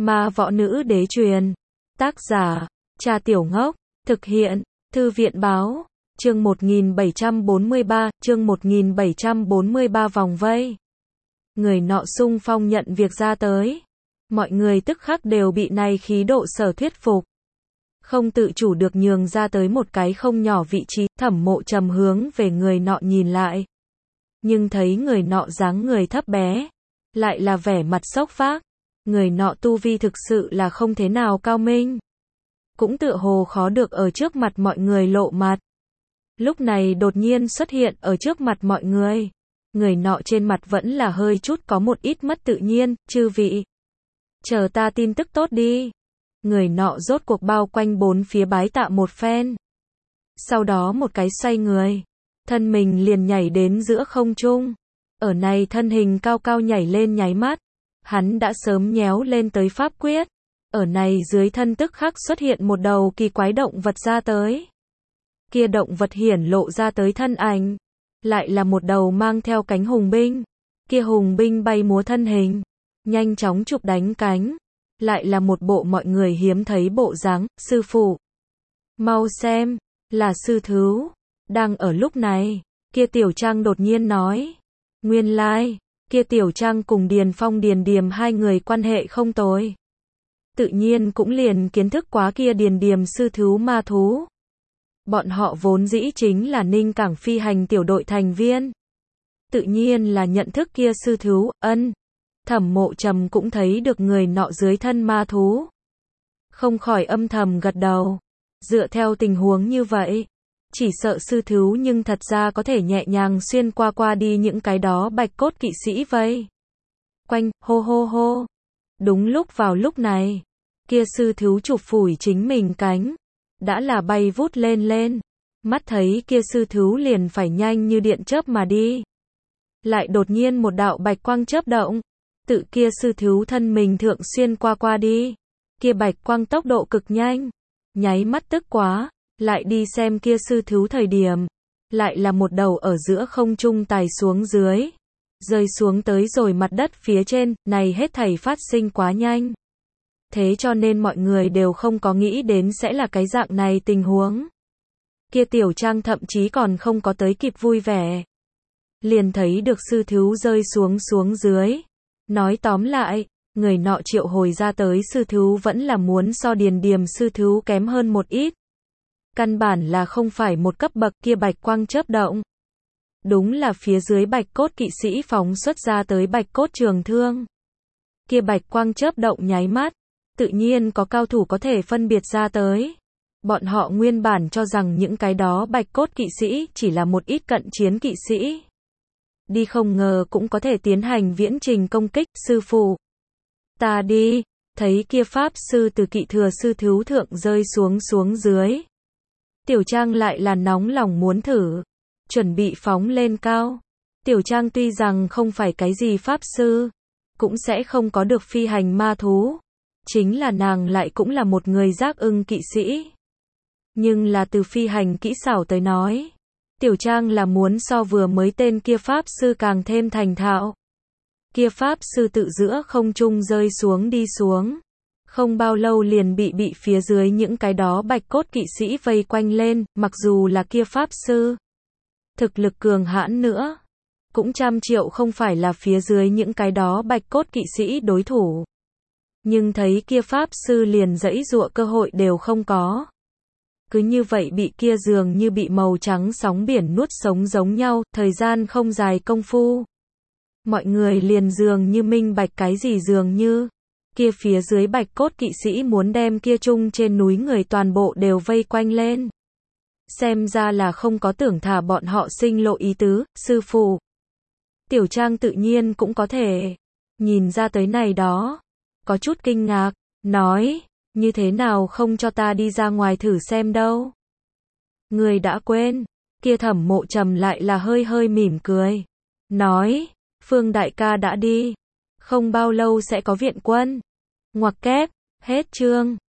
Ma võ nữ đế truyền. Tác giả, Trà Tiểu Ngốc. Thực hiện, Thư viện báo. Chương 1743 vòng vây. Người nọ xung phong nhận việc ra tới. Mọi người tức khắc đều bị này khí độ sở thuyết phục. Không tự chủ được nhường ra tới một cái không nhỏ vị trí, Thẩm Mộ Trầm hướng về người nọ nhìn lại. Nhưng thấy người nọ dáng người thấp bé, lại là vẻ mặt sốc phác. Người nọ tu vi thực sự là không thế nào cao minh. Cũng tựa hồ khó được ở trước mặt mọi người lộ mặt. Lúc này đột nhiên xuất hiện ở trước mặt mọi người. Người nọ trên mặt vẫn là hơi chút có một ít mất tự nhiên, chư vị. Chờ ta tin tức tốt đi. Người nọ rốt cuộc bao quanh bốn phía bái tạ một phen. Sau đó một cái xoay người. Thân mình liền nhảy đến giữa không trung. Ở này thân hình cao cao nhảy lên nháy mắt. Hắn đã sớm nhéo lên tới pháp quyết. Ở này dưới thân tức khắc xuất hiện một đầu kỳ quái động vật ra tới. Kia động vật hiển lộ ra tới thân ảnh. Lại là một đầu mang theo cánh hùng binh. Kia hùng binh bay múa thân hình. Nhanh chóng chụp đánh cánh. Lại là một bộ mọi người hiếm thấy bộ dáng, sư phụ. Mau xem, là sư thú. Đang ở lúc này, kia Tiểu Trang đột nhiên nói. Nguyên lai, kia Tiểu Trang cùng Điền Phong Điền Điềm hai người quan hệ không tồi. Tự nhiên cũng liền kiến thức quá kia Điền Điềm sư thú ma thú. Bọn họ vốn dĩ chính là Ninh Cảng phi hành tiểu đội thành viên. Tự nhiên là nhận thức kia sư thú, ân. Thẩm Mộ Trầm cũng thấy được người nọ dưới thân ma thú. Không khỏi âm thầm gật đầu. Dựa theo tình huống như vậy, chỉ sợ sư thú nhưng thật ra có thể nhẹ nhàng xuyên qua đi những cái đó bạch cốt kỵ sĩ vây quanh, hô hô hô. Đúng lúc vào lúc này, kia sư thú chụp phủi chính mình cánh. Đã là bay vút lên. Mắt thấy kia sư thú liền phải nhanh như điện chớp mà đi. Lại đột nhiên một đạo bạch quang chớp động. Tự kia sư thú thân mình thượng xuyên qua đi. Kia bạch quang tốc độ cực nhanh. Nháy mắt tức quá. Lại đi xem kia sư thú thời điểm. Lại là một đầu ở giữa không trung tài xuống dưới. Rơi xuống tới rồi mặt đất phía trên. Này hết thảy phát sinh quá nhanh. Thế cho nên mọi người đều không có nghĩ đến sẽ là cái dạng này tình huống. Kia Tiểu Trang thậm chí còn không có tới kịp vui vẻ. Liền thấy được sư thú rơi xuống dưới. Nói tóm lại, người nọ triệu hồi ra tới sư thú vẫn là muốn so Điền Điềm sư thú kém hơn một ít. Căn bản là không phải một cấp bậc, kia bạch quang chớp động. Đúng là phía dưới bạch cốt kỵ sĩ phóng xuất ra tới bạch cốt trường thương. Kia bạch quang chớp động nháy mắt. Tự nhiên có cao thủ có thể phân biệt ra tới. Bọn họ nguyên bản cho rằng những cái đó bạch cốt kỵ sĩ chỉ là một ít cận chiến kỵ sĩ. Đi không ngờ cũng có thể tiến hành viễn trình công kích, sư phụ. Ta đi, thấy kia pháp sư từ kỵ thừa sư thú thượng rơi xuống dưới. Tiểu Trang lại là nóng lòng muốn thử. Chuẩn bị phóng lên cao. Tiểu Trang tuy rằng không phải cái gì pháp sư. Cũng sẽ không có được phi hành ma thú. Chính là nàng lại cũng là một người giác ưng kỵ sĩ. Nhưng là từ phi hành kỹ xảo tới nói. Tiểu Trang là muốn so vừa mới tên kia pháp sư càng thêm thành thạo. Kia pháp sư tự giữa không trung rơi xuống đi xuống. Không bao lâu liền bị phía dưới những cái đó bạch cốt kỵ sĩ vây quanh lên, mặc dù là kia pháp sư. Thực lực cường hãn nữa. Cũng trăm triệu không phải là phía dưới những cái đó bạch cốt kỵ sĩ đối thủ. Nhưng thấy kia pháp sư liền giãy giụa cơ hội đều không có. Cứ như vậy bị kia dường như bị màu trắng sóng biển nuốt sống giống nhau, thời gian không dài công phu. Mọi người liền dường như minh bạch cái gì dường như. Kia phía dưới bạch cốt kỵ sĩ muốn đem kia chung trên núi người toàn bộ đều vây quanh lên. Xem ra là không có tưởng thả bọn họ sinh lộ ý tứ, sư phụ. Tiểu Trang tự nhiên cũng có thể nhìn ra tới này đó. Có chút kinh ngạc, nói, như thế nào không cho ta đi ra ngoài thử xem đâu. Người đã quên, kia Thẩm Mộ Trầm lại là hơi mỉm cười. Nói, Phương đại ca đã đi, không bao lâu sẽ có viện quân. Ngoặc kép, hết chương.